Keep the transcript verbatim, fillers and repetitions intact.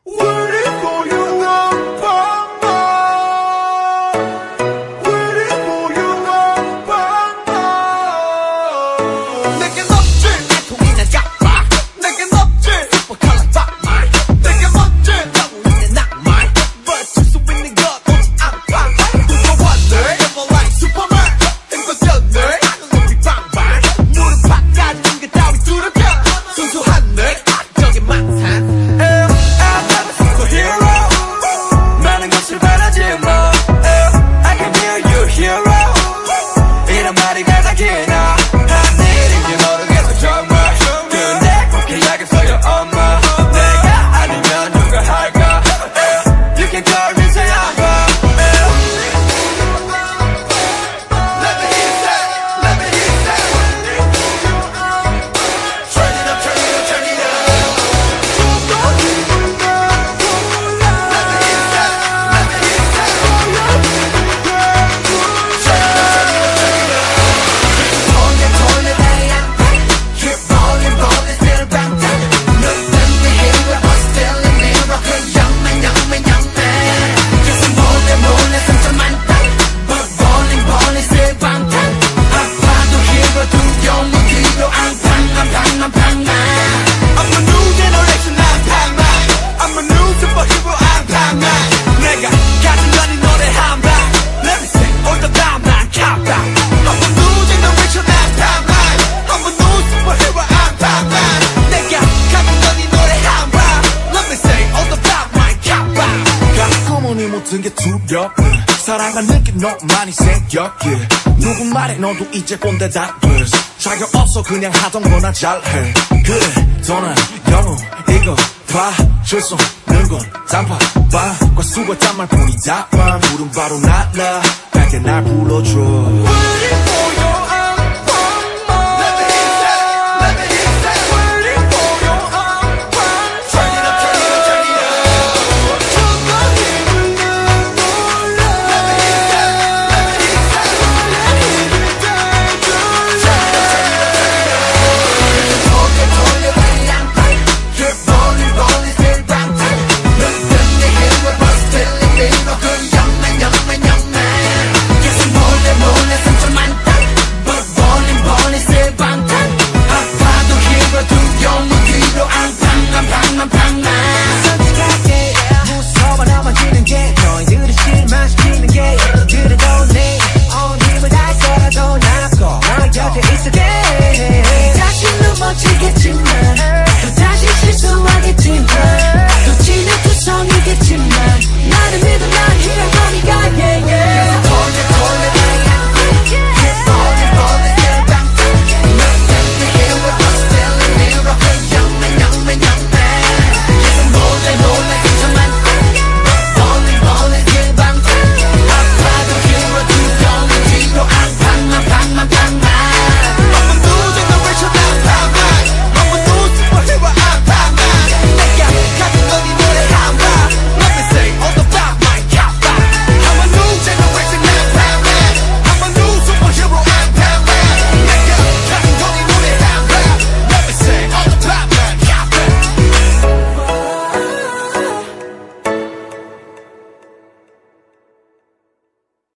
Waiting for you now, Bamba. Waiting for you now, Bamba. 내겐 없지 통이나 잡아. 내겐 없지 슈퍼컬러 닭말. 내겐 없지 너무 있는 낭만. But 줄 수 있는 것 안방. 누가 왔네 Never like Superman. 행복졌네 하늘 높이 방방. 무릎 바깥 눈가 따위 뚫어져. 순수한 내 악적인 망상. 모든 게 두렵 사랑한 느낌 너만이 생겨 yeah. 누구 말에 너도 이제 꼰대다 돼 자격 없어 그냥 하던 거나 잘해 그래 너는 영웅 이거 봐줄 수 없는 건 단팥빵과 수고했단 말뿐이다 부른 바로 날라 밝게 날 불러줘